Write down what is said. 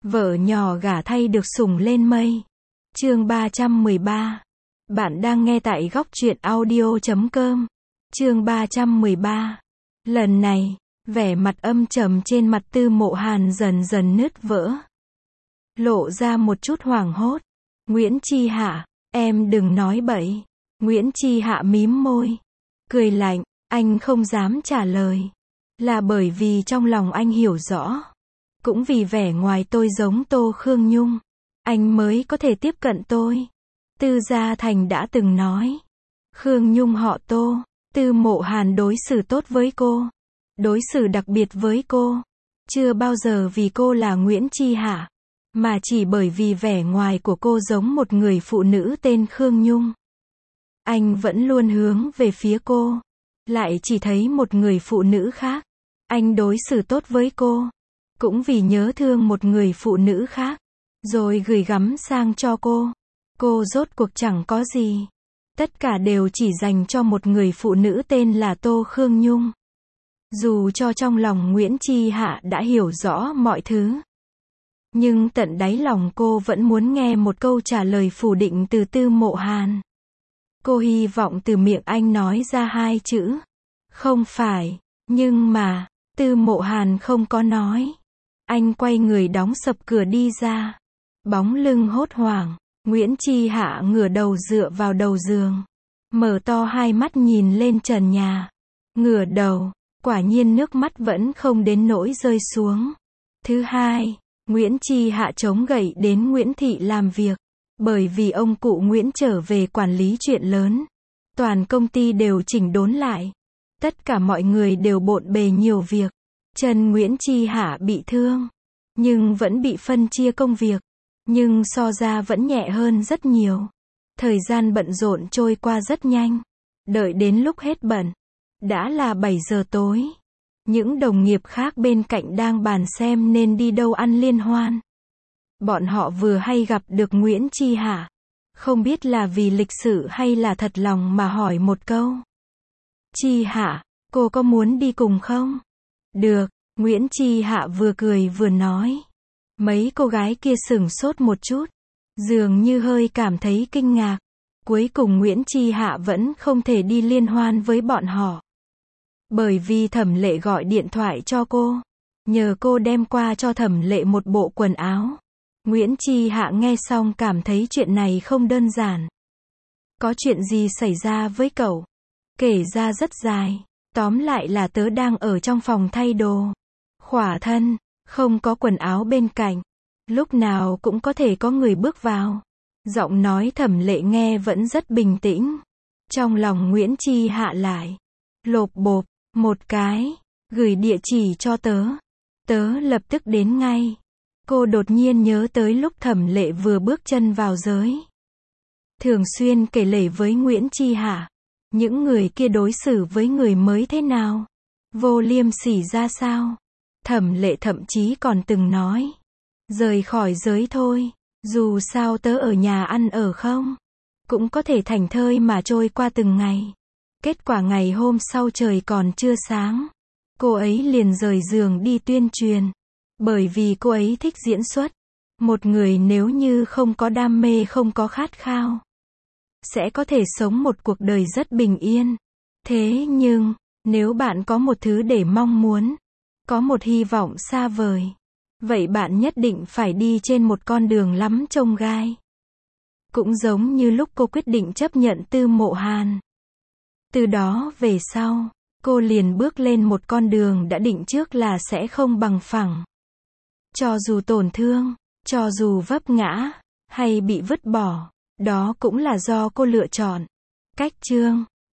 Vợ nhỏ gả thay được sủng lên mây. Chương 313. Bạn đang nghe tại góc truyện audio.com. Chương 313. Lần này, vẻ mặt âm trầm trên mặt Tư Mộ Hàn dần dần nứt vỡ. Lộ ra một chút hoảng hốt. Nguyễn Chi Hạ, em đừng nói bậy. Nguyễn Chi Hạ mím môi. Cười lạnh, anh không dám trả lời. Là bởi vì trong lòng anh hiểu rõ. Cũng vì vẻ ngoài tôi giống Tô Khương Nhung, anh mới có thể tiếp cận tôi. Tư Gia Thành đã từng nói. Khương Nhung họ Tô, Tư Mộ Hàn đối xử tốt với cô. Đối xử đặc biệt với cô. Chưa bao giờ vì cô là Nguyễn Chi Hạ, mà chỉ bởi vì vẻ ngoài của cô giống một người phụ nữ tên Khương Nhung. Anh vẫn luôn hướng về phía cô. Lại chỉ thấy một người phụ nữ khác. Anh đối xử tốt với cô. Cũng vì nhớ thương một người phụ nữ khác. Rồi gửi gắm sang cho cô. Cô rốt cuộc chẳng có gì. Tất cả đều chỉ dành cho một người phụ nữ tên là Tô Khương Nhung. Dù cho trong lòng Nguyễn Chi Hạ đã hiểu rõ mọi thứ. Nhưng tận đáy lòng cô vẫn muốn nghe một câu trả lời phủ định từ Tư Mộ Hàn. Cô hy vọng từ miệng anh nói ra hai chữ. Không phải. Nhưng mà, Tư Mộ Hàn không có nói. Anh quay người đóng sập cửa đi ra. Bóng lưng hốt hoảng. Nguyễn Chi Hạ ngửa đầu dựa vào đầu giường. Mở to hai mắt nhìn lên trần nhà. Ngửa đầu. Quả nhiên nước mắt vẫn không đến nỗi rơi xuống. Thứ hai, Nguyễn Chi Hạ chống gậy đến Nguyễn Thị làm việc. Bởi vì ông cụ Nguyễn trở về quản lý chuyện lớn. Toàn công ty đều chỉnh đốn lại. Tất cả mọi người đều bộn bề nhiều việc. Chân Nguyễn Chi Hạ bị thương. Nhưng vẫn bị phân chia công việc. Nhưng so ra vẫn nhẹ hơn rất nhiều. Thời gian bận rộn trôi qua rất nhanh. Đợi đến lúc hết bận. Đã là 7 giờ tối. Những đồng nghiệp khác bên cạnh đang bàn xem nên đi đâu ăn liên hoan. Bọn họ vừa hay gặp được Nguyễn Chi Hạ. Không biết là vì lịch sự hay là thật lòng mà hỏi một câu. Chi Hạ, cô có muốn đi cùng không? Được, Nguyễn Chi Hạ vừa cười vừa nói. Mấy cô gái kia sửng sốt một chút. Dường như hơi cảm thấy kinh ngạc. Cuối cùng Nguyễn Chi Hạ vẫn không thể đi liên hoan với bọn họ. Bởi vì Thẩm Lệ gọi điện thoại cho cô. Nhờ cô đem qua cho Thẩm Lệ một bộ quần áo. Nguyễn Chi Hạ nghe xong cảm thấy chuyện này không đơn giản. Có chuyện gì xảy ra với cậu? Kể ra rất dài. Tóm lại là tớ đang ở trong phòng thay đồ. Khỏa thân, không có quần áo bên cạnh. Lúc nào cũng có thể có người bước vào. Giọng nói Thẩm Lệ nghe vẫn rất bình tĩnh. Trong lòng Nguyễn Chi Hạ lại lộp bộp một cái. Gửi địa chỉ cho tớ. Tớ lập tức đến ngay. Cô đột nhiên nhớ tới lúc Thẩm Lệ vừa bước chân vào giới. Thường xuyên kể lể với Nguyễn Chi Hạ. Những người kia đối xử với người mới thế nào? Vô liêm sỉ ra sao? Thẩm Lệ thậm chí còn từng nói. Rời khỏi giới thôi. Dù sao tớ ở nhà ăn ở không? Cũng có thể thảnh thơi mà trôi qua từng ngày. Kết quả ngày hôm sau trời còn chưa sáng. Cô ấy liền rời giường đi tuyên truyền. Bởi vì cô ấy thích diễn xuất. Một người nếu như không có đam mê không có khát khao. Sẽ có thể sống một cuộc đời rất bình yên. Thế nhưng, nếu bạn có một thứ để mong muốn. Có một hy vọng xa vời. Vậy bạn nhất định phải đi trên một con đường lắm chông gai. Cũng giống như lúc cô quyết định chấp nhận Tư Mộ Hàn. Từ đó về sau, cô liền bước lên một con đường đã định trước là sẽ không bằng phẳng. Cho dù tổn thương, cho dù vấp ngã, hay bị vứt bỏ, đó cũng là do cô lựa chọn. Cách chương